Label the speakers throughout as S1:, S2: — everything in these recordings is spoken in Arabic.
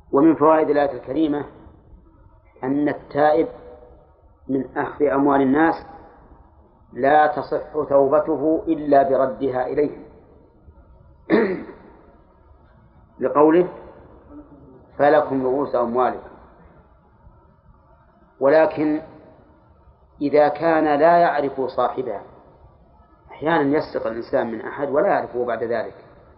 S1: ومن فوائد الآية الكريمة أن التائب من أخذ أموال الناس لا تصح توبته إلا بردها إليهم لقوله فلكم رؤوس أموالكم. ولكن إذا كان لا يعرف صاحبها، أحيانا يسرق الإنسان من أحد ولا يعرفه بعد ذلك،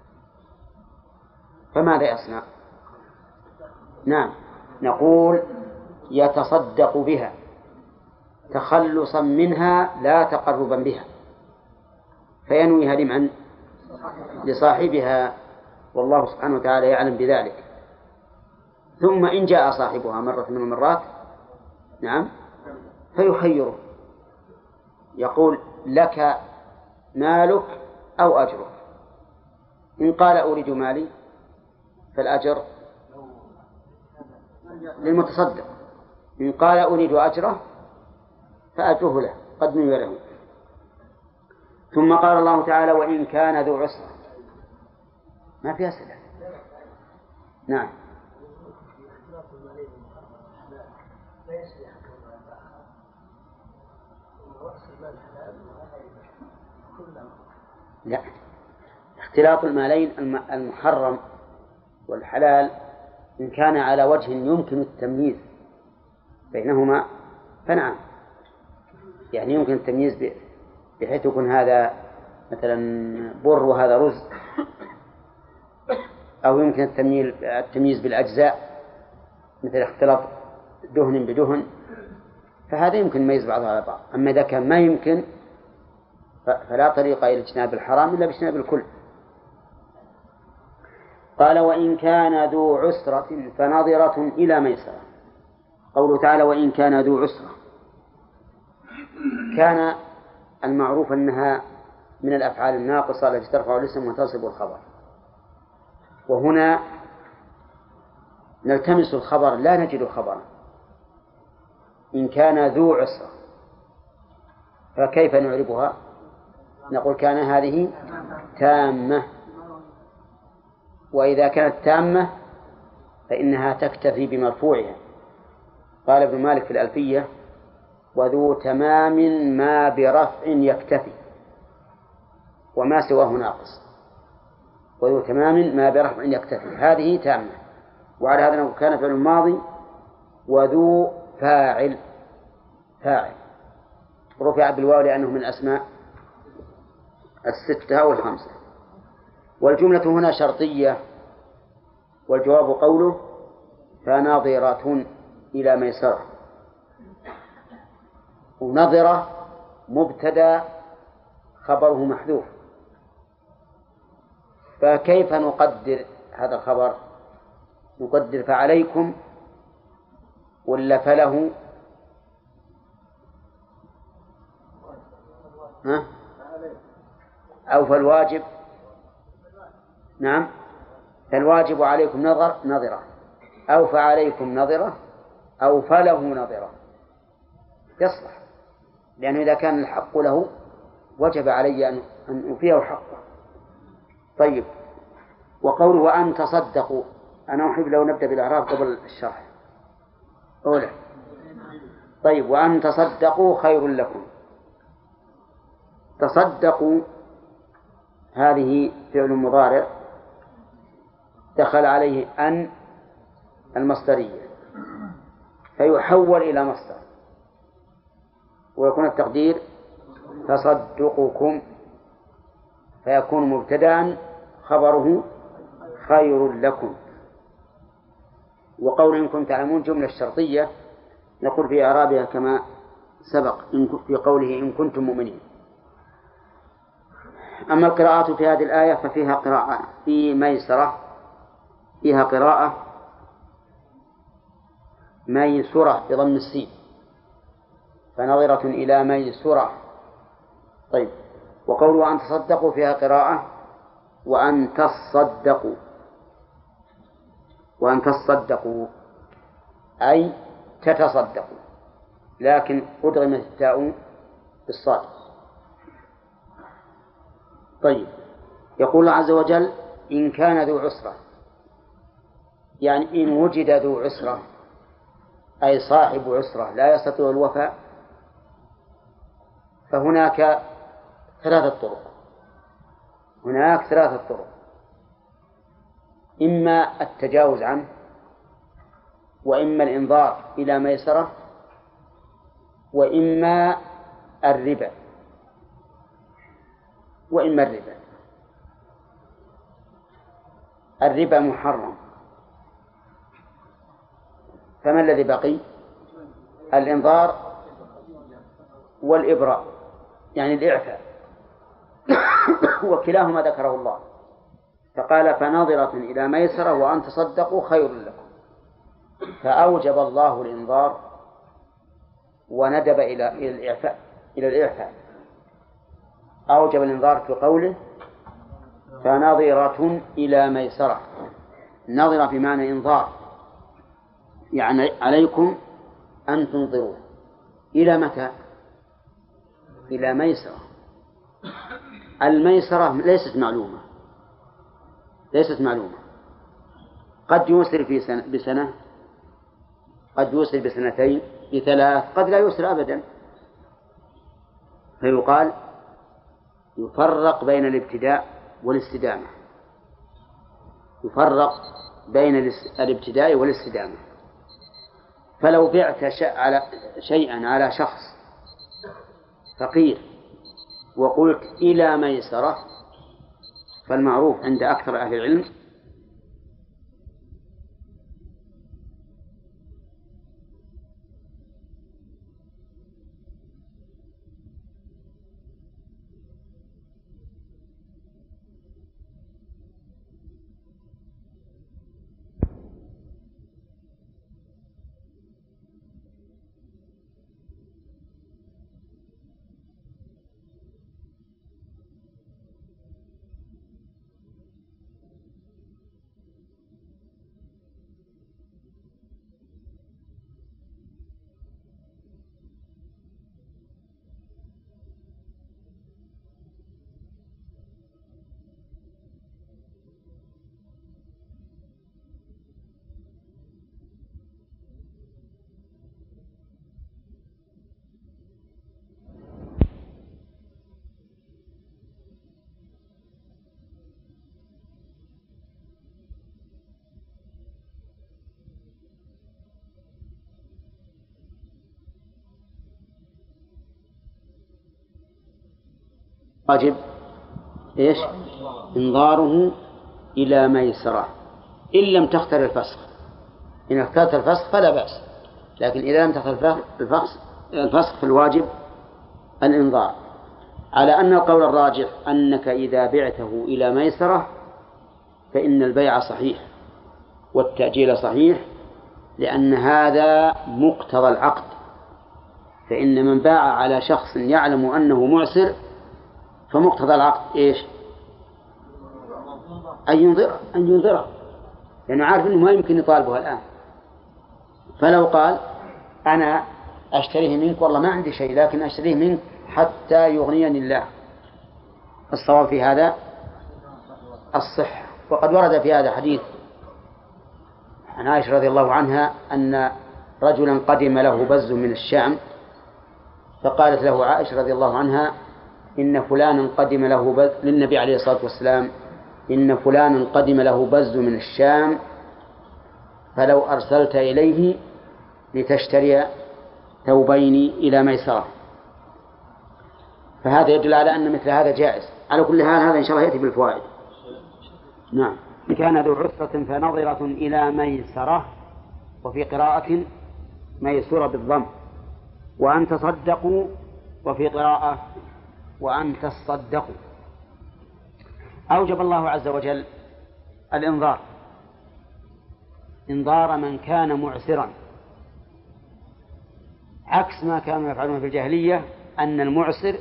S1: فماذا يصنع؟ نعم، نقول يتصدق بها تخلصا منها لا تقربا بها، فينويها لمن؟ لصاحبها، والله سبحانه وتعالى يعلم بذلك. ثم إن جاء صاحبها مرة من المرات نعم فيخيره، يقول لك مالك أو أجرك، إن قال أريد مالي فالأجر للمتصدق، إن قال أريد أجره فأجره له قد نوي له. ثم قال الله تعالى وإن كان ذو عسرة، ما في أسئلة. نعم. لا، اختلاط المالين المحرم والحلال إن كان على وجه يمكن التمييز بينهما فنعم، يعني يمكن التمييز بحيث يكون هذا مثلا بر وهذا رز، أو يمكن التمييز بالأجزاء مثل اختلاط دهن بدهن، فهذا يمكن يميز بعضها على بعض. أما إذا كان ما يمكن فلا طريق إلى اجتناب الحرام إلا باجتناب الكل. قال وإن كان ذو عسرة فنظرة إلى ميسرة. قوله تعالى وإن كان ذو عسرة، كان المعروف أنها من الأفعال الناقصة التي ترفع الاسم وتنصب الخبر، وهنا نلتمس الخبر لا نجد خبرا. إن كان ذو عسرة فكيف نعربها؟ نقول كان هذه تامة، وإذا كانت تامة فإنها تكتفي بمرفوعها. قال ابن مالك في الألفية وذو تمام ما برفع يكتفي، وما سواه ناقص. وذو تمام ما برفع يكتفي هذه تامة. وعلى هذا نقول كان فعل الماضي وذو فاعل رفع بالواو لأنه من أسماء الستة أو الخمسة. والجملة هنا شرطية، والجواب قوله فناظرة إلى ميسرة. ونظرة مبتدأ خبره محذوف، فكيف نقدر هذا الخبر؟ نقدر فعليكم ولا فله؟ أو فالواجب؟ نعم، فالواجب عليكم نظرة، أو فعليكم نظرة، أو فله نظرة، يصلح، لأنه إذا كان الحق له وجب علي أن أوفيه حقه. طيب، وقوله وأن تصدقوا، أنا أحب لو نبدأ بالإعراب قبل الشرح. أولا طيب وأن تصدقوا خير لكم. تصدقوا هذه فعل مضارع دخل عليه أن المصدرية فيحول إلى مصدر، ويكون التقدير تصدقكم، فيكون مبتدأ خبره خير لكم. وقول إن كنتم تعلمون جملة شرطية نقول في إعرابها كما سبق في قوله إن كنتم مؤمنين. أما القراءات في هذه الآية ففيها قراءة في ميسرة، فيها قراءة ميسرة بضم السين، فنظرة إلى ميسرة. طيب، وقوله أن تصدقوا فيها قراءة وأن تصدقوا، وأن تصدقوا أي تتصدقوا، لكن أدغمت التاء بالصاد. طيب، يقول الله عز وجل إن كان ذو عسرة، يعني إن وجد ذو عسرة أي صاحب عسرة لا يستطيع الوفاء فهناك ثلاثة طرق. إما التجاوز عنه، وإما الإنظار إلى ميسرة، وإما الربا. الربا محرم، فما الذي بقي؟ الإنظار والإبراء، يعني الإعفاء، وكلاهما ذكره الله، فقال فناظرة إلى ميسرة وأن تصدقوا خير لكم، فأوجب الله الإنظار وندب إلى الإعفاء. أوجب الإنظار في قوله فناظرة إلى ميسرة، ناظرة بمعنى إنظار، يعني عليكم أن تنظروا إلى متى؟ إلى ميسرة. الميسرة ليست معلومة، قد يوسر بسنة، قد يوسر بسنتين، بثلاث، قد لا يوسر أبدا، فيقال يفرق بين الابتداء والاستدامة، فلو بعت شيئا على شخص فقير وقلت إلى ميسرة، فالمعروف عند أكثر أهل العلم واجب إيش؟ إنظاره إلى ميسرة إن لم تختر الفسخ. إن اخترت الفسخ فلا بأس، لكن إذا لم تختر الفسخ فالواجب الإنظار، على أن القول الراجح أنك إذا بعته إلى ميسرة فإن البيع صحيح والتأجيل صحيح، لأن هذا مقتضى العقد. فإن من باع على شخص يعلم أنه معسر فمقتضى العقد إيش؟ أن ينظره، لأنه عارف أنه ما يمكن يطالبها الآن. فلو قال أنا أشتريه منك والله ما عندي شيء لكن أشتريه منك حتى يغنيني الله، الصواب في هذا الصحة. وقد ورد في هذا حديث عن عائشة رضي الله عنها أن رجلا قدم له بز من الشام، فقالت له عائشة رضي الله عنها إن فلانا قدم له بز للنبي عليه الصلاة والسلام، إن فلانا قدم له بز من الشام فلو أرسلت إليه لتشتري ثوبين إلى ميسرة. فهذا يدل على أن مثل هذا جائز. على كل حال هذا إن شاء الله يأتي بالفوائد. نعم. كان ذو عسرة فنظرة إلى ميسرة، وفي قراءة ميسورة بالضم، وأن تصدقوا، وفي قراءة وأن تصدقوا. أوجب الله عز وجل الإنظار، إنظار من كان معسرا، عكس ما كانوا يفعلون في الجاهلية، أن المعسر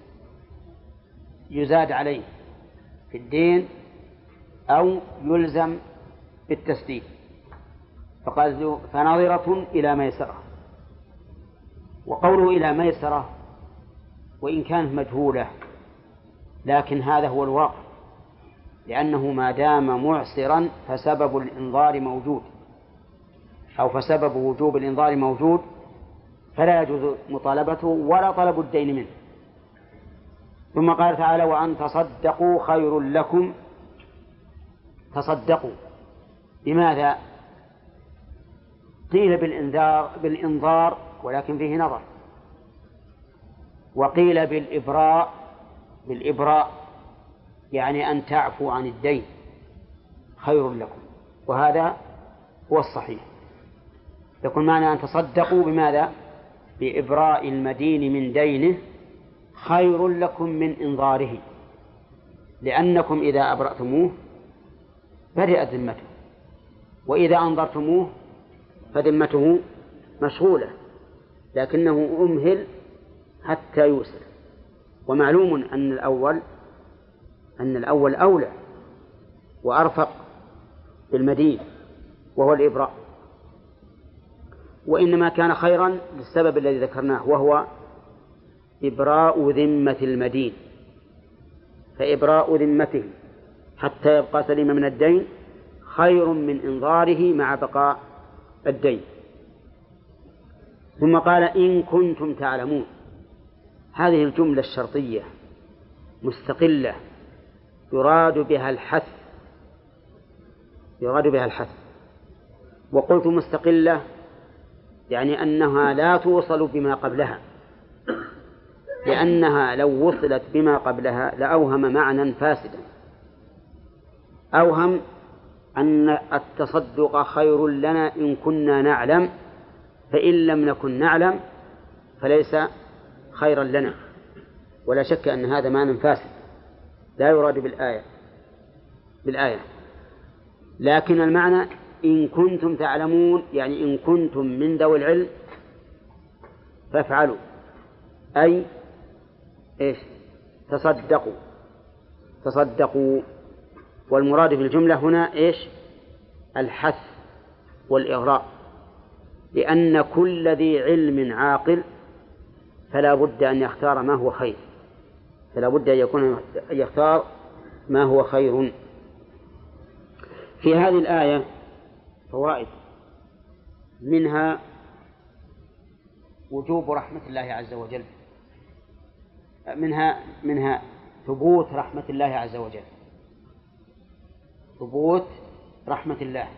S1: يزاد عليه في الدين أو يلزم بالتسديد. فقال فناظرة إلى ميسرة. وقوله إلى ميسرة وإن كانت مجهولة لكن هذا هو الواقع، لأنه ما دام معسرا فسبب الإنظار موجود. أو فسبب وجوب الإنظار موجود فلا يجوز مطالبته ولا طلب الدين منه. ثم قال تعالى وأن تصدقوا خير لكم. تصدقوا بماذا؟ قيل بالإنظار ولكن فيه نظر، وقيل بالإبراء يعني أن تعفوا عن الدين خير لكم، وهذا هو الصحيح. يكون معنى أن تصدقوا بماذا؟ بإبراء المدين من دينه خير لكم من إنظاره، لأنكم إذا أبرأتموه برئت ذمته، وإذا أنظرتموه فذمته مشغولة، لكنه أمهل حتى يوسر. ومعلوم أن الأول أولى وأرفق بالمدين وهو الإبراء، وإنما كان خيرا للسبب الذي ذكرناه وهو إبراء ذمة المدين، فإبراء ذمته حتى يبقى سليما من الدين خير من إنظاره مع بقاء الدين. ثم قال إن كنتم تعلمون. هذه الجملة الشرطية مستقلة يراد بها الحث. وقلت مستقلة يعني أنها لا توصل بما قبلها، لأنها لو وصلت بما قبلها لأوهم معنى فاسدا. أوهم أن التصدق خير لنا إن كنا نعلم، فإن لم نكن نعلم فليس خيرا لنا، ولا شك أن هذا معنى فاسد لا يراد بالآية. لكن المعنى إن كنتم تعلمون يعني إن كنتم من ذوي العلم فافعلوا، أي إيش؟ تصدقوا. والمراد في الجملة هنا إيش؟ الحث والإغراء، لأن كل ذي علم عاقل فلا بد أن يختار ما هو خير، فلا بد أن يختار ما هو خير. في هذه الآية فوائد، منها وجوب رحمة الله عز وجل، منها ثبوت رحمة الله عز وجل، ثبوت رحمة الله.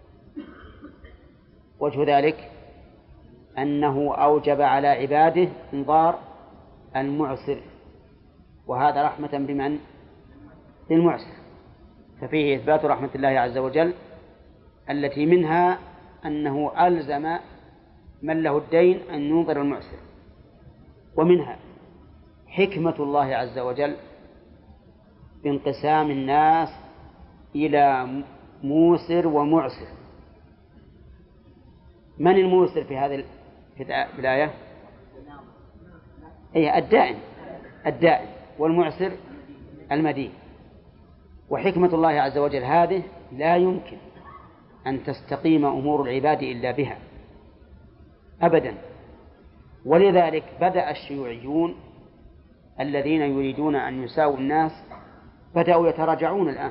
S1: وجه ذلك أنه أوجب على عباده إنظار المعسر، وهذا رحمة بمن؟ للمعسر، ففيه إثبات رحمة الله عز وجل التي منها أنه ألزم من له الدين أن ينظر المعسر، ومنها حكمة الله عز وجل بانقسام الناس إلى موسر ومعسر. من الموسر في هذه الآية؟ أي الدائن، والمعسر المدين. وحكمة الله عز وجل هذه لا يمكن أن تستقيم أمور العباد إلا بها أبدا. ولذلك بدأ الشيوعيون الذين يريدون أن يساووا الناس بدأوا يتراجعون الآن،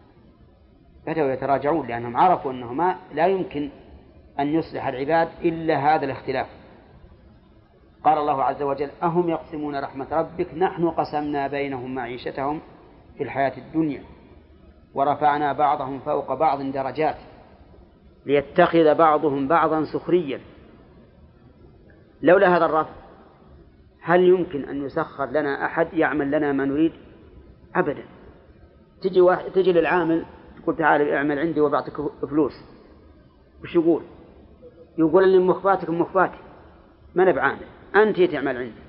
S1: لأنهم عرفوا أنه لا يمكن أن يصلح العباد إلا هذا الاختلاف. قال الله عز وجل أهم يقسمون رحمة ربك نحن قسمنا بينهم معيشتهم في الحياة الدنيا ورفعنا بعضهم فوق بعض درجات ليتخذ بعضهم بعضا سخريا. لولا هذا الرفع هل يمكن أن يسخر لنا أحد يعمل لنا ما نريد؟ أبدا. تجي للعامل تقول تعال اعمل عندي وبعطيك فلوس، وش يقول؟ يقول اللي مخباتك مخباتي، ما أنا بعامل، أنت تعمل عندي.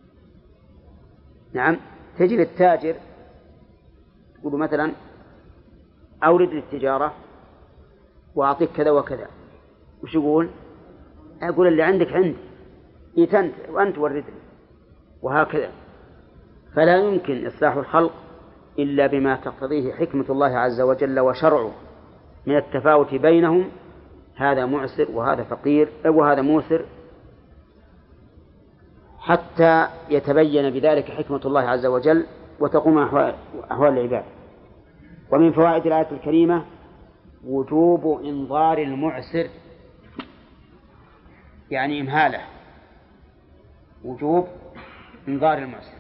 S1: نعم. تجي للتاجر تقول مثلا أورد للتجارة وأعطيك كذا وكذا، وش يقول؟ أقول اللي عندك عندي، وأنت وردني، وهكذا. فلا يمكن إصلاح الخلق إلا بما تقتضيه حكمة الله عز وجل وشرعه من التفاوت بينهم، هذا معسر وهذا فقير وهذا موسر، حتى يتبين بذلك حكمة الله عز وجل وتقوم أحوال العباد. ومن فوائد الآية الكريمة وجوب إنظار المعسر يعني إمهاله، وجوب إنذار المعسر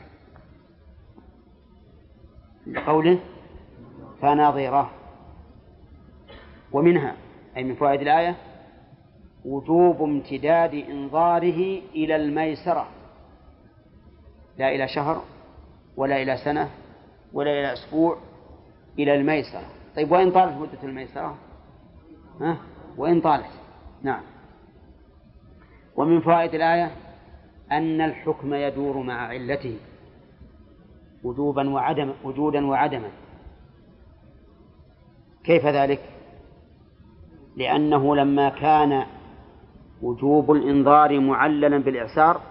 S1: لقوله فنظرة. ومنها أي من فوائد الآية وجوب امتداد إنظاره إلى الميسرة، لا إلى شهر ولا إلى سنة ولا إلى أسبوع، إلى الميسرة. طيب وإن طالت مدة الميسرة؟ وإن طالت، نعم. ومن فوائد الآية أن الحكم يدور مع علته وجودا وعدما. كيف ذلك؟ لأنه لما كان وجوب الإنذار معللا بالإعسار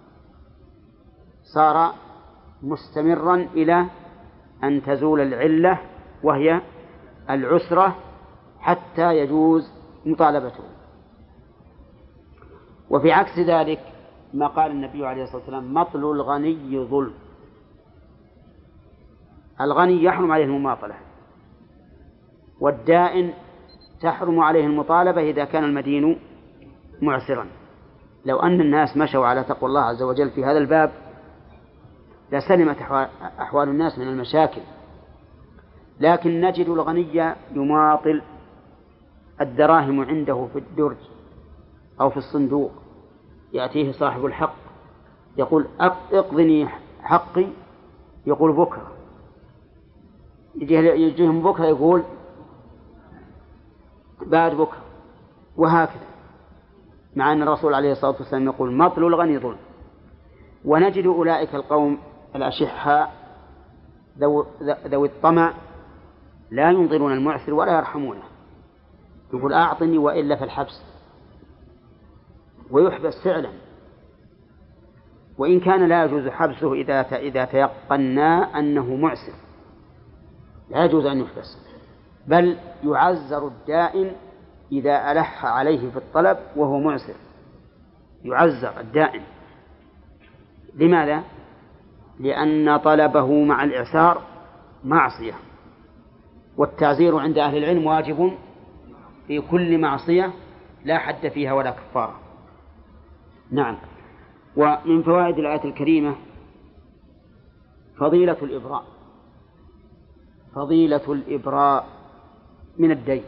S1: صار مستمرا إلى أن تزول العلة وهي العسرة حتى يجوز مطالبته. وفي عكس ذلك ما قال النبي عليه الصلاة والسلام مطل الغني ظلم. الغني يحرم عليه المماطلة، والدائن تحرم عليه المطالبة إذا كان المدين معسرا. لو أن الناس مشوا على تقوى الله عز وجل في هذا الباب لسلمت أحوال الناس من المشاكل، لكن نجد الغني يماطل، الدراهم عنده في الدرج أو في الصندوق، يأتيه صاحب الحق يقول اقضني حقي، يقول بكرة، يجيهم بكرة يقول بعد بكرة، وهكذا، مع أن الرسول عليه الصلاة والسلام يقول مطل الغني ظلم. ونجد أولئك القوم الأشحاء ذوي الطمع لا ينظرون المعسر ولا يرحمونه، يقول أعطني وإلا فالحبس، ويحبس فعلا، وإن كان لا يجوز حبسه إذا تيقنا أنه معسر، لا يجوز أن يحبس، بل يعزر الدائن إذا ألح عليه في الطلب وهو معسر، يعزر الدائن. لماذا؟ لأن طلبه مع الإعسار معصية، والتعزير عند أهل العلم واجب في كل معصية لا حد فيها ولا كفارة. نعم. ومن فوائد الآية الكريمة فضيلة الإبراء من الدين،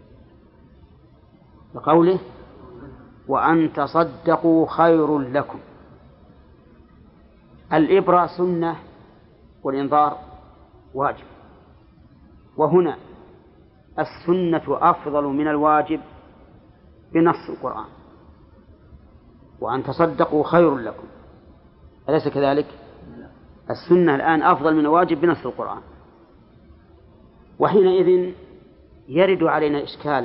S1: لقوله وأن تصدقوا خير لكم. الإبراء سنة والإنذار واجب، وهنا السنة أفضل من الواجب بنص القرآن، وأن تصدقوا خير لكم، أليس كذلك؟ السنة الآن أفضل من الواجب بنص القرآن. وحينئذ يرد علينا إشكال،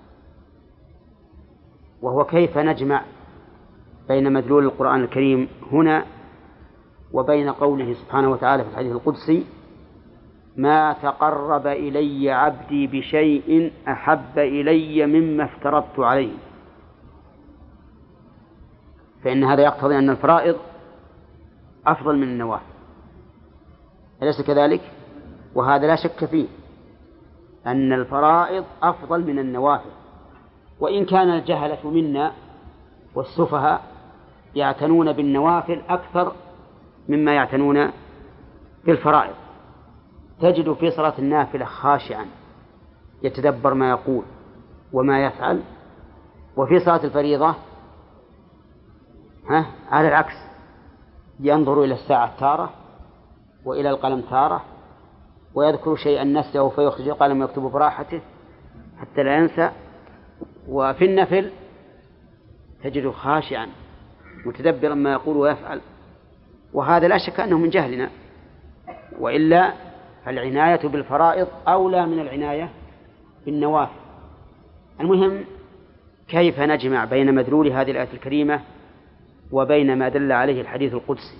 S1: وهو كيف نجمع بين مدلول القرآن الكريم هنا وبين قوله سبحانه وتعالى في الحديث القدسي ما تقرب إلي عبدي بشيء أحب إلي مما افترضت عليه. فإن هذا يقتضي أن الفرائض أفضل من النوافل، أليس كذلك؟ وهذا لا شك فيه أن الفرائض أفضل من النوافل، وإن كان الجهلة منا والسفهاء يعتنون بالنوافل أكثر مما يعتنون بالفرائض. تجد في صلاة النافلة خاشعا يتدبر ما يقول وما يفعل، وفي صلاة الفريضة على العكس، ينظر إلى الساعة تارة وإلى القلم تارة، ويذكر شيئا نسيه فيخرج القلم ويكتب براحته حتى لا ينسى. وفي النفل تجد خاشعا متدبرا ما يقول ويفعل، وهذا لا شك أنه من جهلنا، وإلا فالعناية بالفرائض أولى من العناية بالنوافل. المهم كيف نجمع بين مدلول هذه الآية الكريمة وبين ما دل عليه الحديث القدسي؟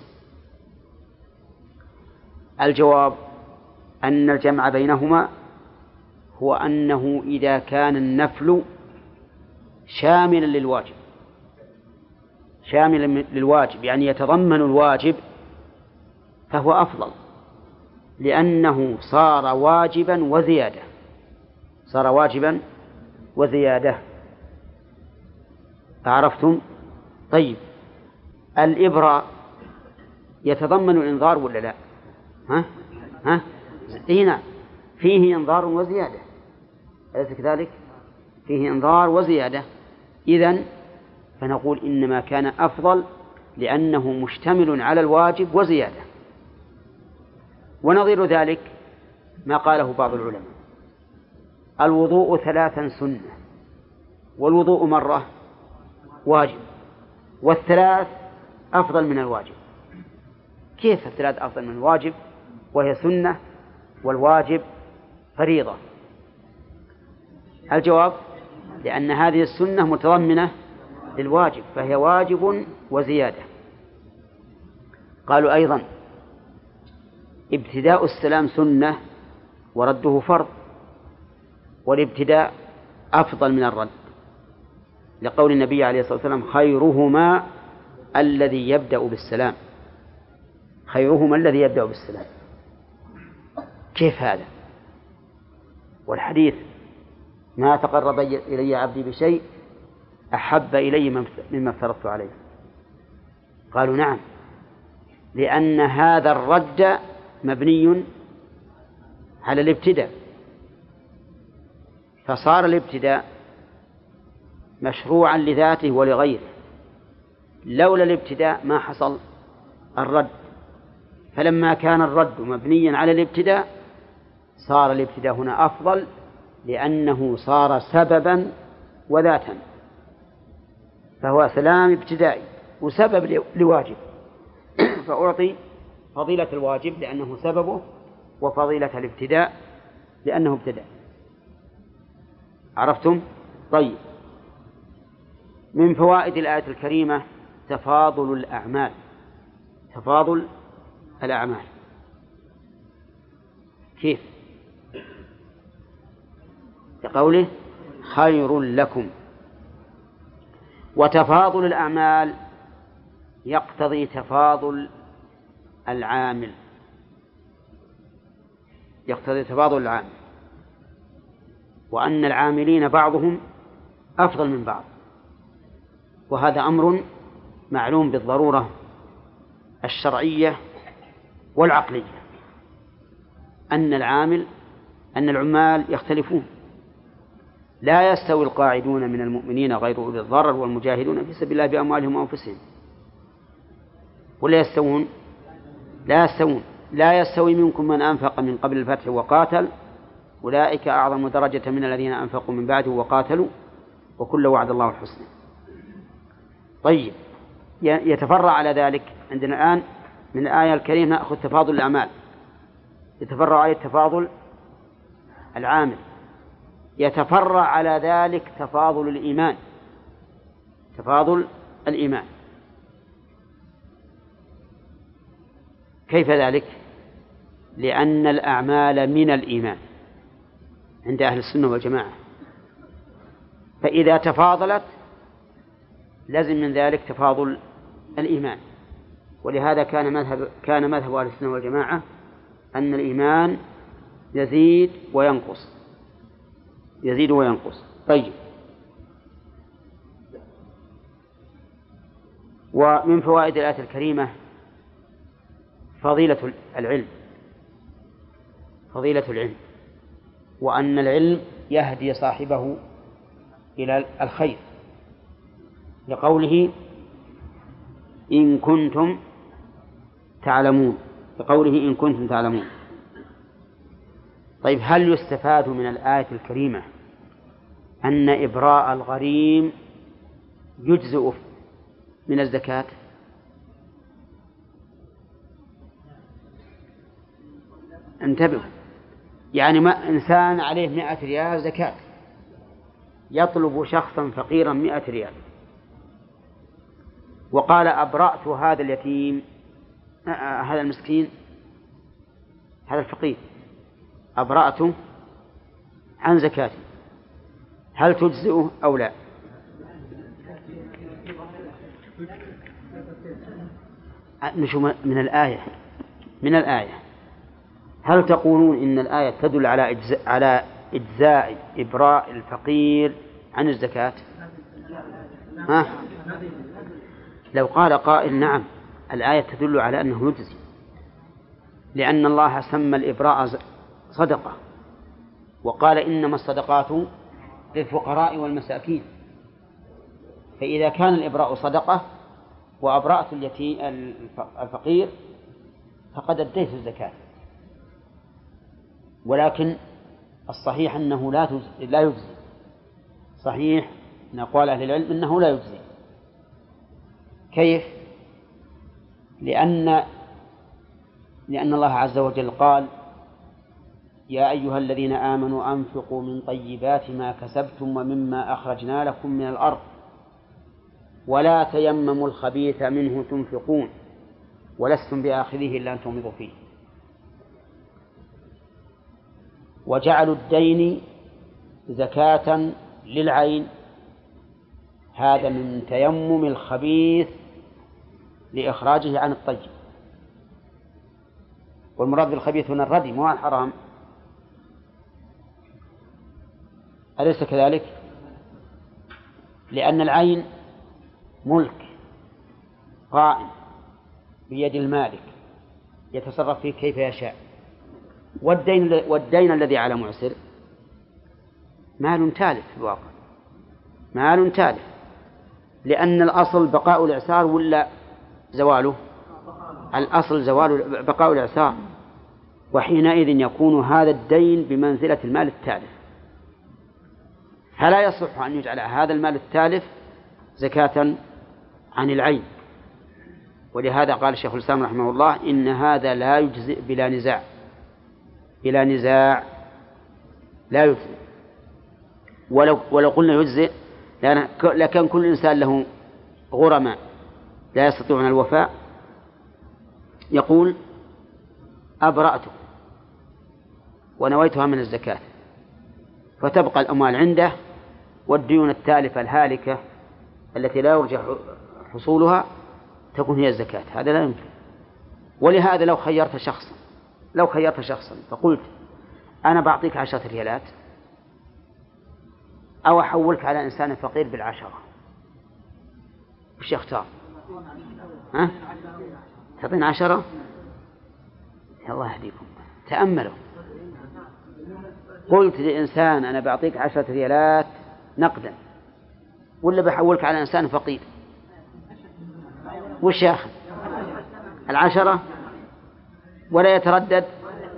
S1: الجواب أن الجمع بينهما هو أنه إذا كان النفل شاملا للواجب يعني يتضمن الواجب فهو أفضل، لأنه صار واجبا وزيادة. أعرفتم؟ طيب الإبرة يتضمن الإنذار ولا لا؟ ها؟ هنا فيه إنذار وزيادة، أليس كذلك؟ فيه إنذار وزيادة، إذن فنقول إنما كان أفضل لأنه مشتمل على الواجب وزيادة. ونظير ذلك ما قاله بعض العلماء: الوضوء 3 سنة، والوضوء مرة واجب، والثلاث أفضل من الواجب. كيف الثلاث أفضل من الواجب وهي سنة والواجب فريضة؟ الجواب: لأن هذه السنة متضمنة للواجب فهي واجب وزيادة. قالوا أيضا: ابتداء السلام سنة ورده فرض، والابتداء أفضل من الرد، لقول النبي عليه الصلاة والسلام: خيرهما الذي يبدأ بالسلام. خيرهما الذي يبدأ بالسلام. كيف هذا؟ والحديث: ما تقرب إلي عبدي بشيء أحب إلي مما افترضت عليه. قالوا: نعم، لأن هذا الرد مبني على الابتداء، فصار الابتداء مشروعا لذاته ولغيره، لولا الابتداء ما حصل الرد. فلما كان الرد مبنيا على الابتداء صار الابتداء هنا أفضل، لأنه صار سببا وذاتا، فهو سلام ابتدائي وسبب لواجب، فأعطي فضيلة الواجب لأنه سببه، وفضيلة الابتداء لأنه ابتداء. عرفتم؟ طيب، من فوائد الآية الكريمة تفاضل الأعمال. تفاضل الأعمال كيف؟ كقوله: خير لكم. وتفاضل الأعمال يقتضي تفاضل العامل، يقتضي تفاضل العامل، وأن العاملين بعضهم أفضل من بعض، وهذا أمر معلوم بالضرورة الشرعية والعقلية، أن العمال يختلفون. لا يستوي القاعدون من المؤمنين غير أولي الضرر والمجاهدون في سبيل الله بأموالهم وأنفسهم. ولا يستوون؟ لا يستوون. لا يستوي منكم من أنفق من قبل الفتح وقاتل، أولئك أعظم درجة من الذين أنفقوا من بعده وقاتلوا، وكل وعد الله الحسنى. طيب، يتفرع على ذلك عندنا الآن من الآية الكريمة نأخذ تفاضل الأعمال، يتفرع عليه تفاضل العامل، يتفرع على ذلك تفاضل الإيمان، تفاضل الإيمان. كيف ذلك؟ لأن الأعمال من الإيمان عند أهل السنة والجماعة، فإذا تفاضلت لازم من ذلك تفاضل الإيمان. ولهذا كان مذهب أهل السنة والجماعة أن الإيمان يزيد وينقص، يزيد وينقص. طيب، ومن فوائد الآية الكريمة فضيلة العلم، فضيلة العلم، وأن العلم يهدي صاحبه إلى الخير، لقوله: إن كنتم تعلمون، لقوله: إن كنتم تعلمون. طيب، هل يستفاد من الآية الكريمة أن إبراء الغريم يجزئ من الزكاة؟ انتبهوا، يعني ما إنسان عليه 100 ريال زكاة، يطلب شخصا فقيرا 100 ريال، وقال: أبرأت هذا اليتيم، هذا المسكين، هذا الفقير، أبرأته عن زكاتي، هل تجزئه أو لا؟ نشوف من الآية هل تقولون إن الآية تدل على إجزاء إبراء الفقير عن الزكاة؟ لو قال قائل نعم الآية تدل على أنه يجزي، لأن الله سمى الإبراء صدقة وقال إنما الصدقات للفقراء والمساكين، فإذا كان الإبراء صدقة وأبرأت الفقير فقد أديت الزكاة. ولكن الصحيح أنه لا يجزي، صحيح من أقوال أهل العلم أنه لا يجزي. كيف؟ لأن الله عز وجل قال يا أيها الذين آمنوا أنفقوا من طيبات ما كسبتم ومما أخرجنا لكم من الأرض ولا تيمموا الخبيث منه تنفقون ولستم بآخذه إلا أن تغمضوا فيه. وجعلوا الدين زكاة للعين، هذا من تيمم الخبيث لإخراجه عن الطيب، والمراد بالخبيث هنا الردي مو الحرام، أليس كذلك؟ لأن العين ملك قائم بيد المالك يتصرف فيه كيف يشاء، والدين الذي على معسر مال تالف في الواقع، مال تالف، لأن الأصل بقاء الإعسار ولا زواله؟ الأصل بقاء الإعسار، وحينئذ يكون هذا الدين بمنزلة المال التالف، فلا يصح أن يجعل هذا المال التالف زكاة عن العين. ولهذا قال الشيخ الإسلام رحمه الله إن هذا لا يجزئ بلا نزاع لا يجزئ. ولو قلنا يجزئ لكان كل إنسان له غرماء لا يستطيعون الوفاء يقول أبرأته ونويتها من الزكاة، فتبقى الأموال عنده والديون التالفة الهالكة التي لا يرجى حصولها تكون هي الزكاة. هذا لا يمكن. ولهذا لو خيرت شخصا فقلت أنا بعطيك 10 ريالات أو أحولك على إنسان فقير ب10، وش يختار؟ تعطينا 10؟ الله يهديكم، تأملوا. قلت لإنسان أنا بعطيك 10 ريالات نقدا ولا بحولك على إنسان فقير، وش ياخذ؟ 10 ولا يتردد.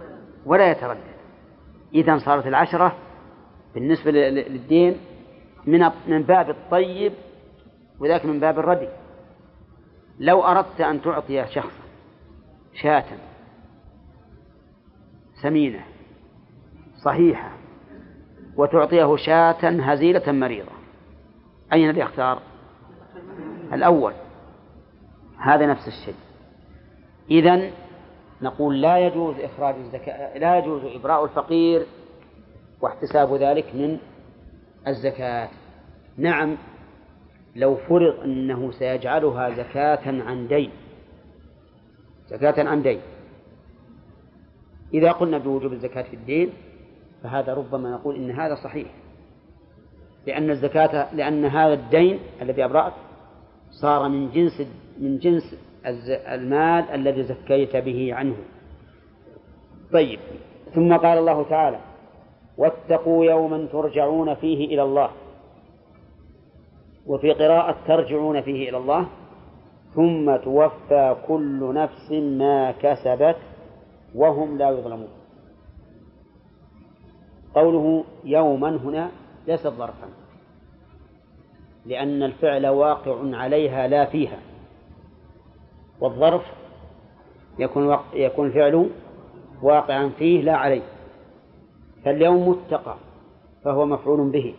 S1: إذن صارت 10 بالنسبة للدين من باب الطيب وذاك من باب الردي. لو أردت أن تعطي شخصا شاة سمينة صحيحة وتعطيه شاة هزيلة مريضة، أين الذي يختار؟ الأول. هذا نفس الشيء. إذن نقول لا يجوز إخراج الزكاة، لا يجوز إبراء الفقير واحتساب ذلك من الزكاة. نعم لو فرض أنه سيجعلها زكاة عن دين، إذا قلنا بوجوب الزكاة في الدين فهذا ربما نقول إن هذا صحيح، لأن هذا الدين الذي أبرأت صار من جنس المال الذي زكيت به عنه. طيب، ثم قال الله تعالى واتقوا يوما ترجعون فيه إلى الله، وفي قراءة ترجعون فيه إلى الله ثم توفى كل نفس ما كسبت وهم لا يظلمون. قوله يوما هنا ليس ظرفا، لأن الفعل واقع عليها لا فيها، والظرف يكون الفعل واقعا فيه لا عليه، فاليوم متقى فهو مفعول به،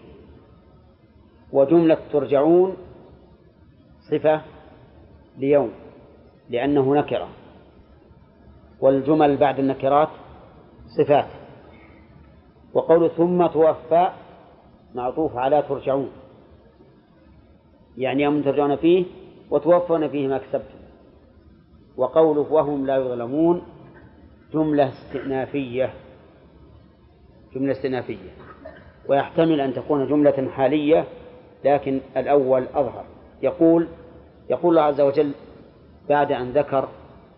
S1: وجملة ترجعون صفة ليوم لأنه نكرة، والجمل بعد النكرات صفات. وقول ثم توفى معطوف على ترجعون، يعني يوم ترجعون فيه وتوفون فيه ما كسبتم. وقوله وهم لا يظلمون جملة استئنافية، ويحتمل أن تكون جملة حالية، لكن الأول أظهر. يقول يقول الله عز وجل بعد أن ذكر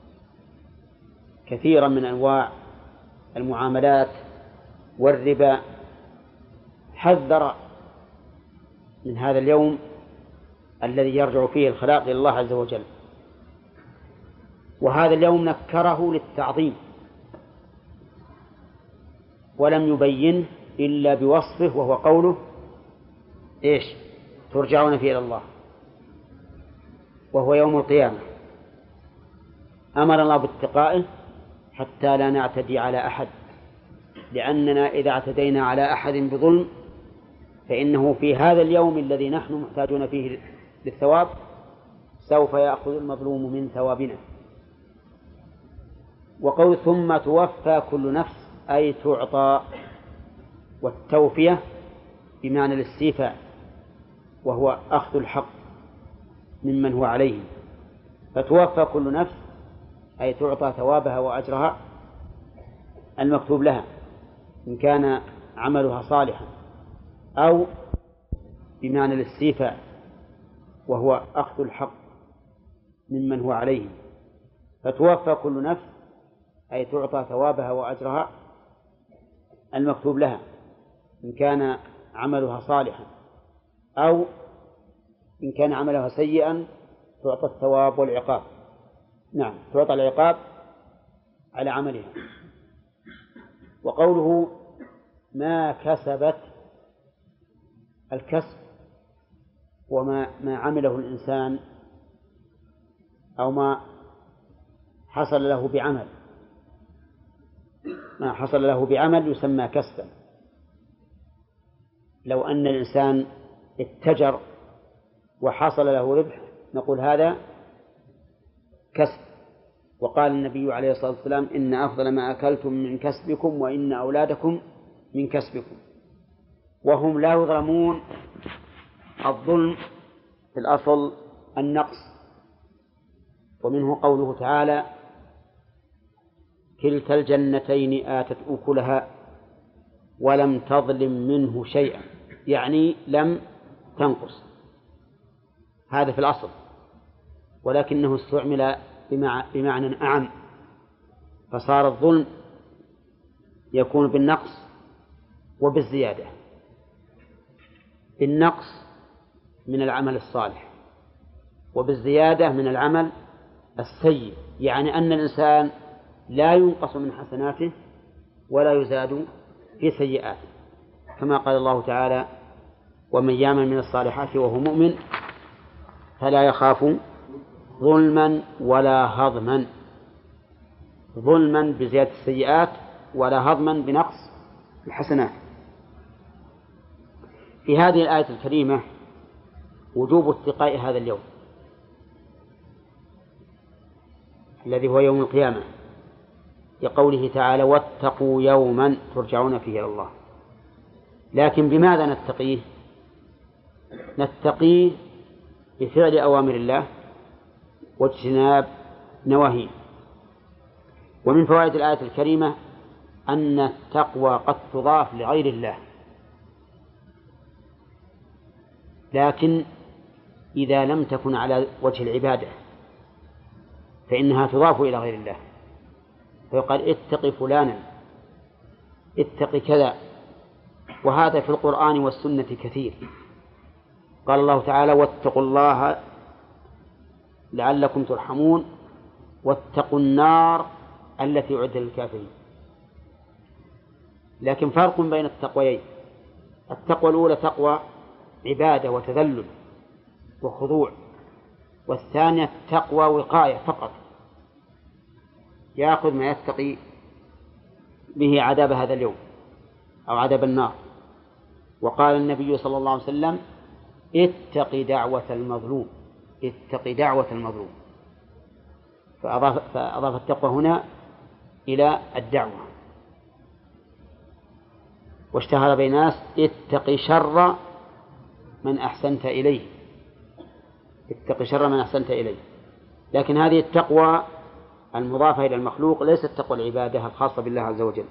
S1: كثيرا من أنواع المعاملات والربا حذر من هذا اليوم الذي يرجع فيه الخلائق إلى الله عز وجل. وهذا اليوم نكره للتعظيم ولم يبينه إلا بوصفه، وهو قوله إيش؟ ترجعون فيه إلى الله، وهو يوم القيامة. أمر الله باتقائه حتى لا نعتدي على أحد، لأننا إذا اعتدينا على أحد بظلم فإنه في هذا اليوم الذي نحن محتاجون فيه للثواب سوف يأخذ المظلوم من ثوابنا. وقول ثم توفى كل نفس أي تعطى، والتوفية بمعنى الاستيفاء، وهو أخذ الحق ممن هو عليه. فتوفى كل نفس أي تعطى ثوابها وأجرها المكتوب لها إن كان عملها صالحا، أو بمعنى الاستيفاء وهو أخذ الحق ممن هو عليه. فتوفى كل نفس أي تعطى ثوابها وأجرها المكتوب لها إن كان عملها صالحا، أو إن كان عملها سيئا تعطى الثواب والعقاب. نعم، تعطى العقاب على عملها. وقوله ما كسبت، الكسب وما عمله الإنسان أو ما حصل له بعمل، ما حصل له بعمل يسمى كسبا. لو أن الإنسان اتجر وحصل له ربح نقول هذا كسب. وقال النبي عليه الصلاة والسلام إن أفضل ما أكلتم من كسبكم وإن أولادكم من كسبكم. وهم لا يظلمون. الظلم في الأصل النقص، ومنه قوله تعالى كلتا الجنتين آتت أكلها ولم تظلم منه شيئا، يعني لم تنقص. هذا في الأصل، ولكنه استعمل بمعنى أعم، فصار الظلم يكون بالنقص وبالزيادة. بالنقص من العمل الصالح، وبالزيادة من العمل السيء، يعني أن الإنسان لا ينقص من حسناته ولا يزاد في سيئاته، كما قال الله تعالى ومن يعمل من الصالحات وهو مؤمن فلا يخاف ظلما ولا هضما. ظلما بزيادة السيئات، ولا هضما بنقص الحسنات. في هذه الآية الكريمة وجوب اتقاء هذا اليوم الذي هو يوم القيامة، لقوله تعالى واتقوا يوما ترجعون فيه إلى الله. لكن بماذا نتقيه؟ نتقيه بفعل أوامر الله واجتناب نواهيه. ومن فوائد الآية الكريمة أن التقوى قد تضاف لغير الله، لكن إذا لم تكن على وجه العبادة فإنها تضاف إلى غير الله، فيقال اتق فلانا، اتق كذا. وهذا في القرآن والسنة كثير. قال الله تعالى واتقوا الله لعلكم ترحمون واتقوا النار التي أعدت للكافرين. لكن فرق بين التقويين: التقوى الأولى تقوى عبادة وتذلل وخضوع، والثانية تقوى وقاية فقط، يأخذ ما يتقي به عذاب هذا اليوم أو عذاب النار. وقال النبي صلى الله عليه وسلم اتق دعوة المظلوم، اتق دعوة المظلوم، فأضاف التقوى هنا إلى الدعوة. واشتهر بين الناس اتق شر من أحسنت إليه، اتق شر من أحسنت إليه. لكن هذه التقوى المضافة إلى المخلوق ليست تقوى العبادة الخاصة بالله عز وجل.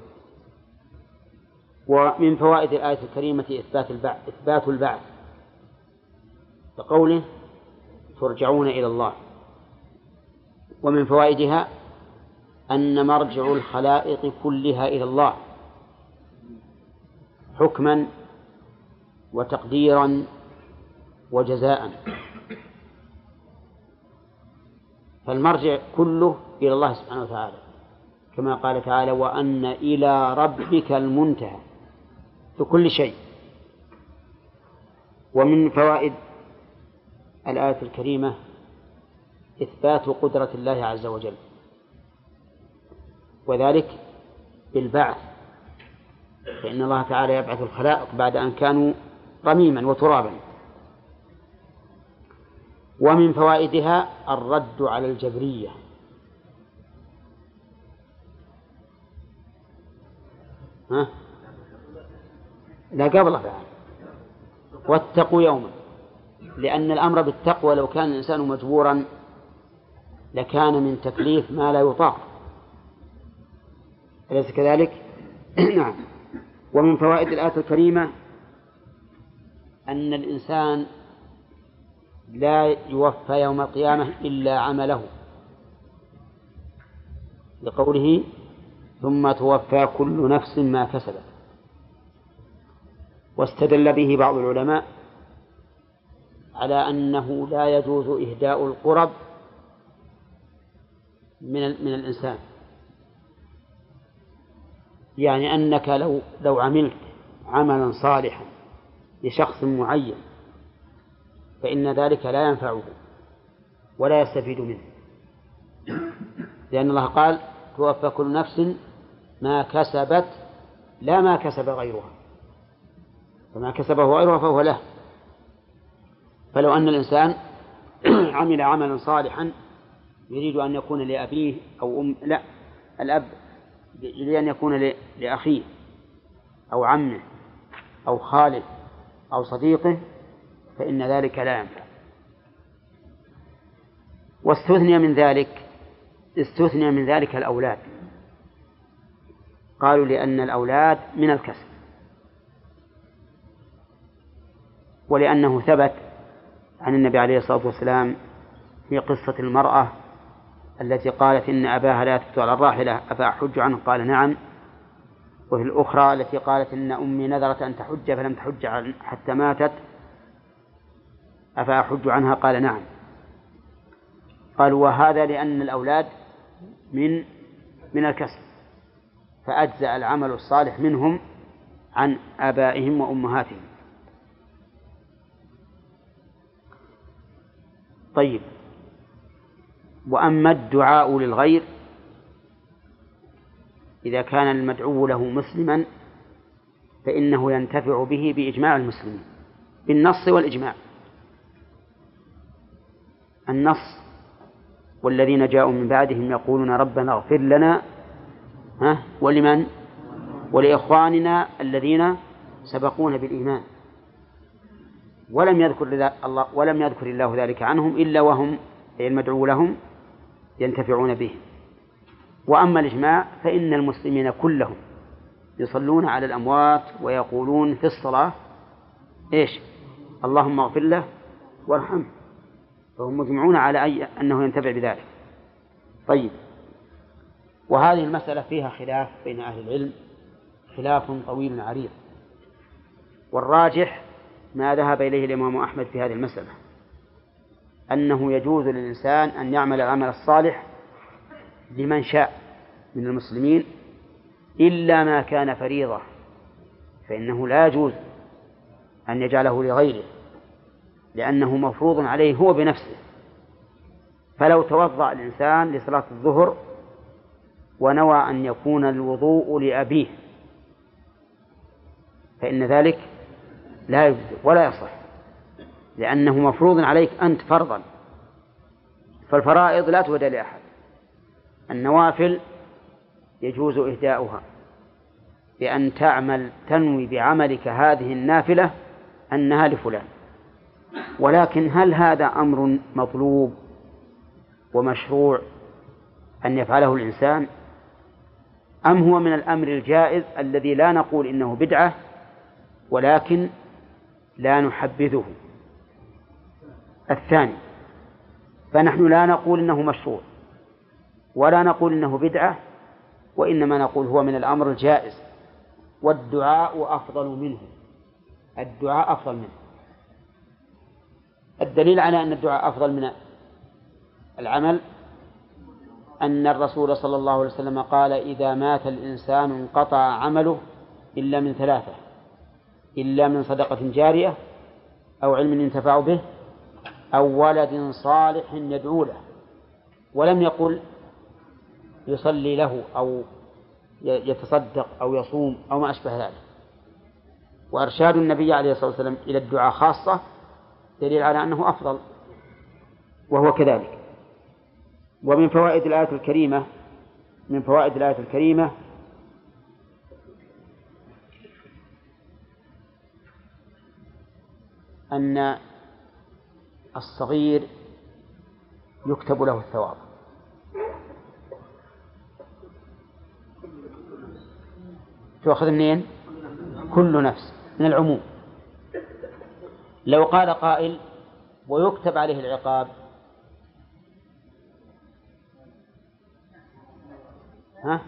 S1: ومن فوائد الآية الكريمة إثبات البعث، بقوله ترجعون إلى الله. ومن فوائدها أن مرجع الخلائق كلها إلى الله حكما وتقديرا وجزاء، فالمرجع كله إلى الله سبحانه وتعالى، كما قال تعالى: وأن إلى ربك المنتهى في كل شيء. ومن فوائد الآية الكريمة إثبات قدرة الله عز وجل، وذلك بالبعث، فإن الله تعالى يبعث الخلائق بعد أن كانوا رميما وترابا. ومن فوائدها الرد على الجبرية، لا قبل بعد، واتقوا يوما، لأن الأمر بالتقوى لو كان الإنسان مجبورا لكان من تكليف ما لا يطاق، أليس كذلك؟ نعم. ومن فوائد الآية الكريمة أن الإنسان لا يوفى يوم القيامة إلا عمله، لقوله: ثم توفى كل نفس ما كسبت. واستدل به بعض العلماء على أنه لا يجوز إهداء القرب من الإنسان، يعني أنك لو عملت عملا صالحا لشخص معين فإن ذلك لا ينفعه ولا يستفيد منه، لأن الله قال: توفى كل نفس ما كسبت، لا ما كسب غيرها، فما كسبه غيرها فهو له. فلو أن الإنسان عمل عملا صالحا يريد أن يكون لأبيه أو لا، الأب يريد أن يكون لأخيه أو عمه أو خاله أو صديقه فإن ذلك لا ينفع. واستثني من ذلك الأولاد، قالوا لأن الأولاد من الكسب، ولأنه ثبت عن النبي عليه الصلاة والسلام في قصة المرأة التي قالت إن أباها لا يثبت على الراحلة أفأحج عنه؟ قال: نعم. وفي الأخرى التي قالت إن أمي نذرت أن تحج فلم تحج حتى ماتت أفأحج عنها؟ قال: نعم. قالوا: وهذا لأن الأولاد من الكسب، فأجزأ العمل الصالح منهم عن آبائهم وأمهاتهم. طيب، وأما الدعاء للغير إذا كان المدعو له مسلما فإنه ينتفع به بإجماع المسلمين بالنص والإجماع. النص: والذين جاءوا من بعدهم يقولون ربنا اغفر لنا ولمن ولإخواننا الذين سبقونا بالإيمان، ولم يذكر الله ذلك عنهم إلا وهم المدعو لهم ينتفعون به. وأما الإجماع فإن المسلمين كلهم يصلون على الأموات ويقولون في الصلاة: إيش؟ اللهم اغفر له وارحمه، فهم مجمعون على أنه ينتفع بذلك. طيب، وهذه المسألة فيها خلاف بين أهل العلم، خلاف طويل عريض، والراجح ما ذهب إليه الإمام أحمد في هذه المسألة، أنه يجوز للإنسان أن يعمل العمل الصالح لمن شاء من المسلمين إلا ما كان فريضة، فإنه لا يجوز أن يجعله لغيره لأنه مفروض عليه هو بنفسه. فلو توضأ الإنسان لصلاة الظهر ونوى أن يكون الوضوء لأبيه فإن ذلك لا يجوز ولا يصح، لأنه مفروض عليك أنت فرضا، فالفرائض لا تهدى لأحد. النوافل يجوز إهداؤها بأن تنوي بعملك هذه النافلة أنها لفلان، ولكن هل هذا أمر مطلوب ومشروع أن يفعله الإنسان، أم هو من الأمر الجائز الذي لا نقول إنه بدعة ولكن لا نحبذه؟ الثاني، فنحن لا نقول إنه مشروع ولا نقول إنه بدعة، وإنما نقول هو من الأمر الجائز، والدعاء أفضل منه. الدعاء أفضل منه. الدليل على أن الدعاء أفضل من العمل أن الرسول صلى الله عليه وسلم قال: إذا مات الإنسان انقطع عمله إلا من ثلاثة: إلا من صدقة جارية، أو علم ينتفع به، أو ولد صالح يدعو له. ولم يقل يصلي له أو يتصدق أو يصوم أو ما أشبه ذلك. وإرشاد النبي عليه الصلاة والسلام إلى الدعاء خاصة دليل على أنه أفضل، وهو كذلك. ومن فوائد الآية الكريمة أن الصغير يكتب له الثواب. تؤخذ منين؟ كل نفس، من العموم. لو قال قائل: ويكتب عليه العقاب، ها؟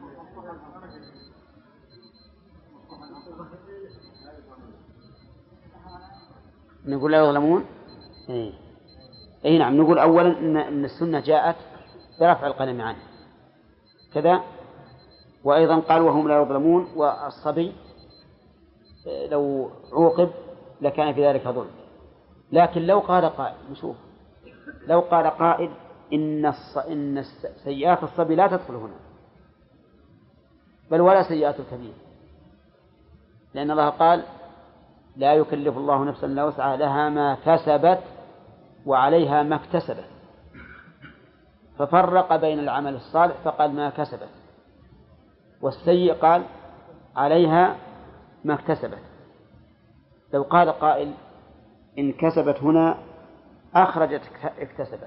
S1: نقول لا يظلمون. أي نعم. نقول أولا إن السنة جاءت برفع القلم عنه كذا، وأيضا قال وهم لا يظلمون، والصبي لو عوقب لكان في ذلك ظلم. لكن لو قال قائل، نشوف، لو قال قائل إن سيئات الصبي لا تدخل هنا، بل ولا سيئات الكبير، لأن الله قال: لا يكلف الله نفسا إلا وسعها، لها ما كسبت وعليها ما اكتسبت. ففرق بين العمل الصالح فقال ما كسبت، والسيء قال عليها ما اكتسبت. لو قال قائل إن كسبت هنا أخرجت اكتسبت،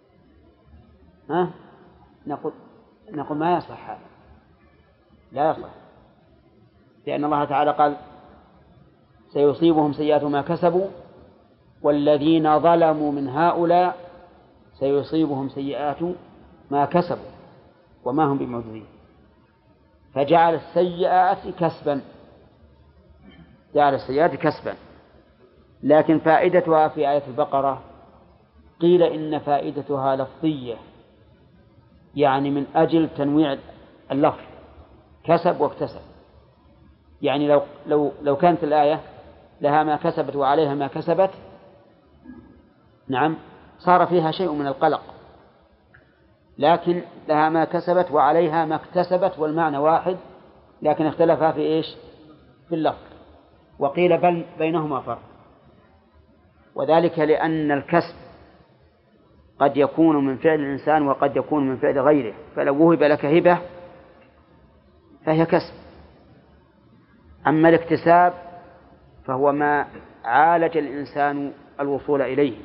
S1: نقول ما يصح هذا، لا يصح، لأن الله تعالى قال: سيصيبهم سيئات ما كسبوا والذين ظلموا من هؤلاء سيصيبهم سيئات ما كسبوا وما هم بمعجزين. فجعل السيئات كسبا، جعل السيئات كسبا. لكن فائدتها في آية البقرة قيل إن فائدتها لفظية، يعني من أجل تنويع اللفظ، كسب واكتسب. يعني لو كانت الآية لها ما كسبت وعليها ما كسبت، نعم، صار فيها شيء من القلق. لكن لها ما كسبت وعليها ما اكتسبت، والمعنى واحد، لكن اختلفا في إيش؟ في اللفظ. وقيل بل بينهما فرق، وذلك لأن الكسب قد يكون من فعل الإنسان وقد يكون من فعل غيره. فلو وهب لك هبة فهي كسب، أما الاكتساب فهو ما عالج الإنسان الوصول إليه،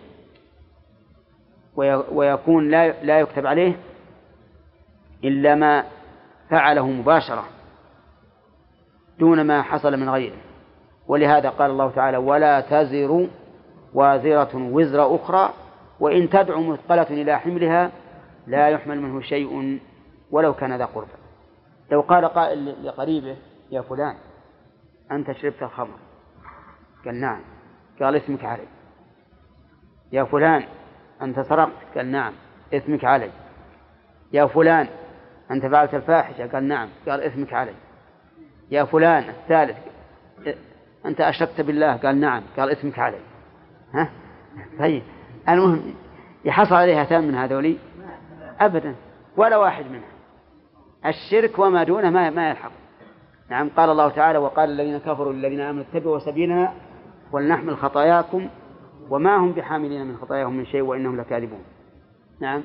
S1: ويكون لا يكتب عليه إلا ما فعله مباشرة دون ما حصل من غيره. ولهذا قال الله تعالى: ولا تزر وازرة وزر أخرى وإن تدع مثقلة إلى حملها لا يحمل منه شيء ولو كان ذا قربى. لو قال قائل لقريبه: يا فلان أنت شربت الخمر، قال نعم، قال اسمك علي. يا فلان أنت سرقت، قال نعم، اسمك علي. يا فلان أنت فعلت الفاحشة، قال نعم، قال اسمك علي. يا فلان الثالث أنت أشركت بالله، قال نعم، قال اسمك علي. ها؟ طيب، المهم يحصل عليها ثان من هذولي؟ أبدا، ولا واحد منها. الشرك وما دونه ما يلحق. نعم، قال الله تعالى: وقال الذين كفروا للذين آمنوا اتبعوا سبيلنا ولنحمل خطاياكم وما هم بحاملين من خطاياهم من شيء وإنهم لكاذبون. نعم.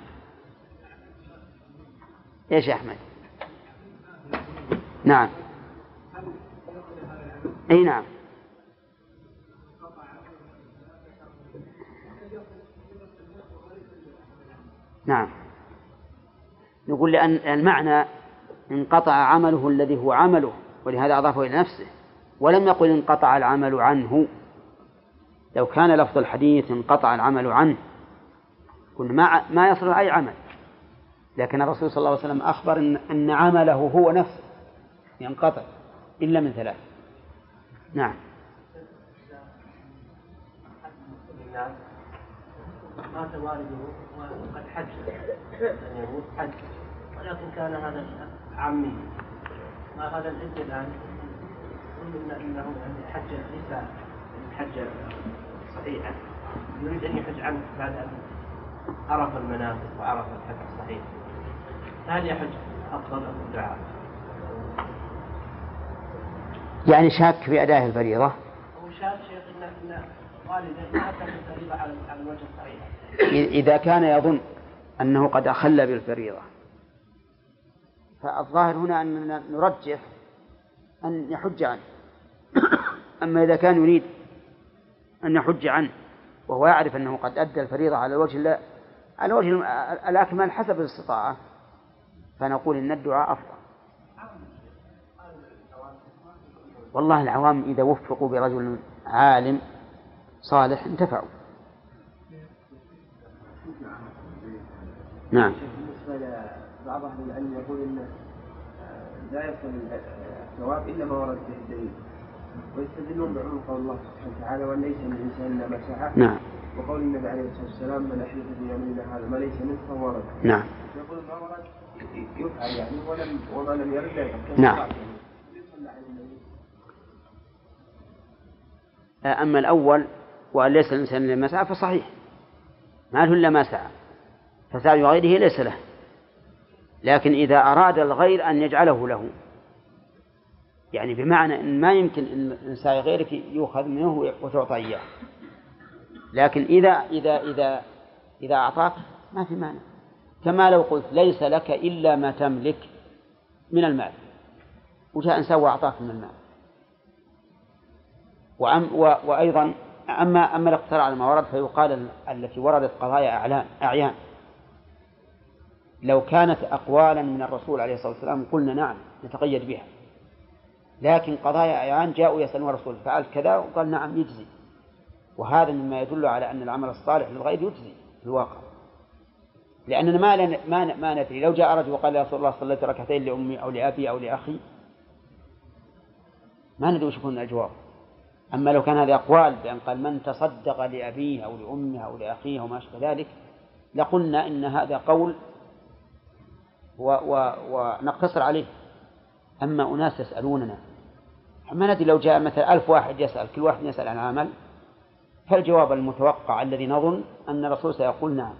S1: إيش يا أحمد؟ نعم. أي نعم. نعم، نقول لأن المعنى انقطع عمله الذي هو عمله، ولهذا أضافه إلى نفسه، ولم يقل انقطع العمل عنه. لو كان لفظ الحديث انقطع العمل عنه قلنا ما يصلح أي عمل، لكن الرسول صلى الله عليه وسلم أخبر أن عمله هو نفسه ينقطع إلا من ثلاث. نعم.
S2: مات والده وقد حج أن يموت حج، ولكن كان هذا عمي، ما هذا الابن الآن قلنا إنه حج ليس حج صحيحا، يريد أن يحج عنه بعد أن عرف المناسك وعرف الحج الصحيح، هل يحج أفضل أم الدعاء؟
S1: يعني شاك في أداء الفريضة؟
S2: هو شاك شيخ إن والده ما أتى الفريضة على الوجه الصحيح.
S1: إذا كان يظن أنه قد أخل بالفريضة، فالظاهر هنا أننا نرجح أن يحج عنه. أما إذا كان يريد أن يحج عنه وهو يعرف أنه قد أدى الفريضة على الوجه الأكمل حسب الاستطاعة، فنقول إن الدعاء أفضل. والله العوام إذا وفقوا برجل عالم صالح انتفعوا. نعم.
S3: بالنسبة لبعض أهل العلم يقول إن لا يصل الثواب إلا ما ورد به الدليل، ويستدلون بعموم قول الله سبحانه وتعالى وأن ليس للإنسان إلا ما سعى.
S1: نعم.
S3: وقول النبي عليه الصلاة والسلام من أحدث في يميننا هذا ما ليس منه فهو ورد.
S1: نعم.
S3: يقول ما ورد يفعل يعني وما لم يرد لا يفعل.
S1: نعم. أما الأول وأن ليس الإنسان إلا ما سعى فصحيح، ما له إلا ما سعى، فسعي غيره ليس له. لكن إذا أراد الغير أن يجعله له، يعني بمعنى أن ما يمكن أن سعي غيرك يؤخذ منه وتعطى إياه، لكن إذا أعطاك ما في مانع، كما لو قلت ليس لك إلا ما تملك من المال وجاء إنسان وأعطاك من المال. وأيضا أما الاقتصار على ما ورد فيقال التي وردت قضايا أعيان، لو كانت أقوالا من الرسول عليه الصلاة والسلام قلنا نعم نتقيد بها، لكن قضايا أعيان جاءوا يسألون الرسول فعل كذا وقال نعم يجزي، وهذا مما يدل على أن العمل الصالح للغير يجزي في الواقع، لأننا ما ندري لو جاء رجل وقال يا رسول الله صليت ركعتين لأمي أو لأبي أو لأخي ما ندري وش يكون الجواب. أما لو كان هذا أقوال بأن قال من تصدق لأبيه أو لأمه أو لأخيه وما أشبه ذلك لقلنا إن هذا قول ونقتصر عليه. أما أناس يسألوننا ما ندري لو جاء مثلا 1000 واحد يسأل كل واحد يسأل عن عمل، فالجواب المتوقع الذي نظن أن الرسول سيقول نعم.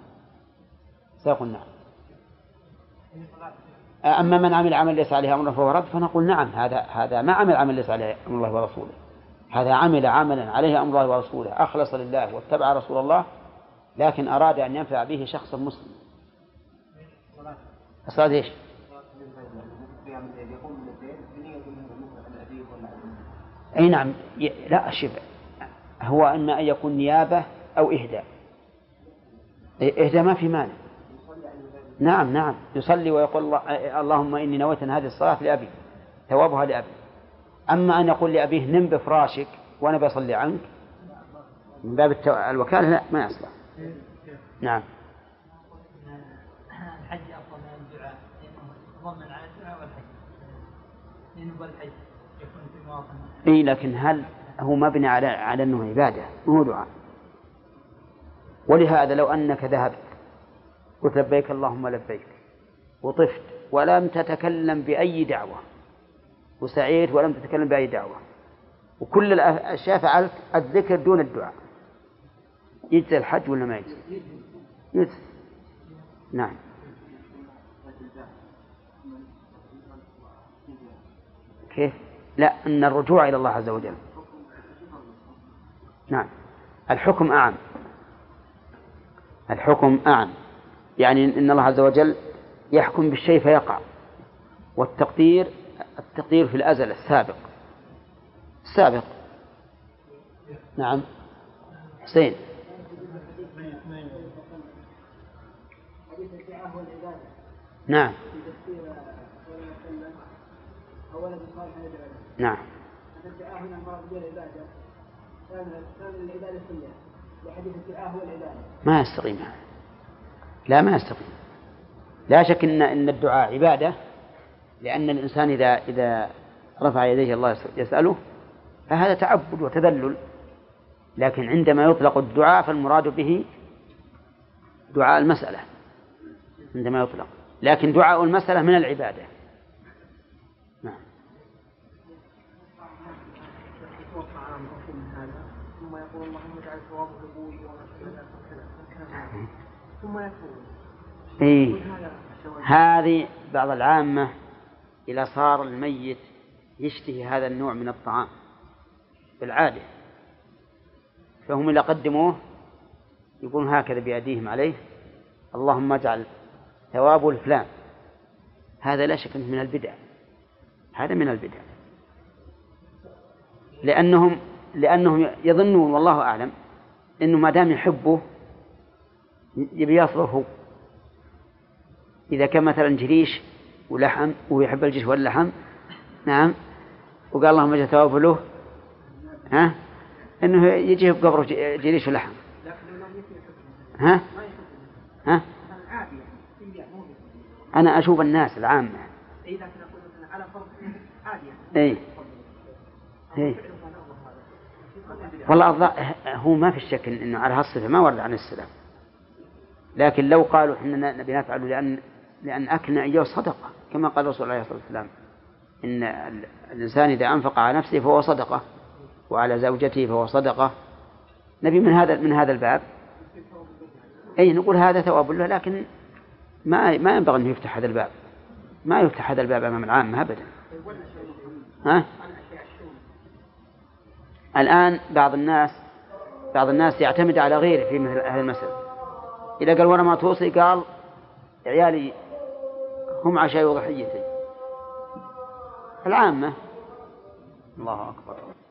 S1: أما من عمل عمل ليس عليه أمر فهو رد، فنقول نعم هذا ما عمل عمل ليس عليه أمر الله ورسوله، هذا عمل عملا عليه أمر الله ورسوله، أخلص لله واتبع رسول الله، لكن أراد أن ينفع به شخص مسلم. الصلاة إيش؟ أي نعم. لا الشفع هو إما أن يكون نيابة أو إهداء. إهداء ما في مانع. نعم يصلي ويقول اللهم إني نويت هذه الصلاة لأبي ثوابها لأبي. أما أن يقول لأبيه نم بفراشك وأنا بصلي عنك من باب الوكالة لا ما يصلح. نعم.
S4: الحج أفضل من الدعاء لأنه ضمن على الدعاء والحج، لأنه بالحج يكون في مواطن.
S1: إيه لكن هل هو مبني على أنه عبادة مو دعاء؟ ولهذا لو أنك ذهبت قلت لبيك اللهم لبيك وطفت ولم تتكلم بأي دعوة وسعيت ولم تتكلم بأي دعوة وكل الأشياء فعلت الذكر دون الدعاء، يجزي الحج ولا ما يجزي؟ يجزي. نعم. كيف؟ لا أن الرجوع إلى الله عز وجل. نعم. الحكم أعم، يعني إن الله عز وجل يحكم بالشيء فيقع، والتقدير في الأزل السابق. نعم. حسين. نعم. نعم. ما يستقيم. لا ما يستطيع. لا شك إن الدعاء عبادة، لأن الإنسان إذا رفع يديه الله يسأله فهذا تعبد وتذلل، لكن عندما يطلق الدعاء فالمراد به دعاء المسألة عندما يطلق، لكن دعاء المسألة من العبادة. نعم.
S2: ثم يقول اللهم اجعل ثوابه لابوي ثم يقول
S1: إيه هذه بعض العامة إذا صار الميت يشتهي هذا النوع من الطعام بالعادة، فهم إذا قدموه يقولون هكذا بأيديهم عليه اللهم اجعل ثوابه الفلان. هذا لا شك من البدع، هذا من البدع، لأنهم يظنون والله أعلم إنه ما دام يحبه يبي يصرفه. إذا كان مثلا جريش ولحم ويحب الجريش واللحم، نعم، وقال اللهم اجعل ثوابه له، إنه يجي بقبره جريش ولحم. أنا أشوف الناس العامة والله هو ما في الشك إنه على هالصفة ما ورد عن السلام، لكن لو قالوا إننا نبي نفعله لأن أكلنا إياه صدقة، كما قال رسول الله صلى الله عليه وسلم إن الإنسان إذا أنفق على نفسه فهو صدقة وعلى زوجته فهو صدقة. نبي من هذا الباب أي نقول هذا ثواب له، لكن ما ينبغي أن يفتح هذا الباب، ما يفتح هذا الباب أمام العامة أبدا. الآن بعض الناس يعتمد على غيره في مثل هذه المسألة. إذا قال وانا ما توصي قال عيالي هم عشاء وضحيتي العامة. الله أكبر.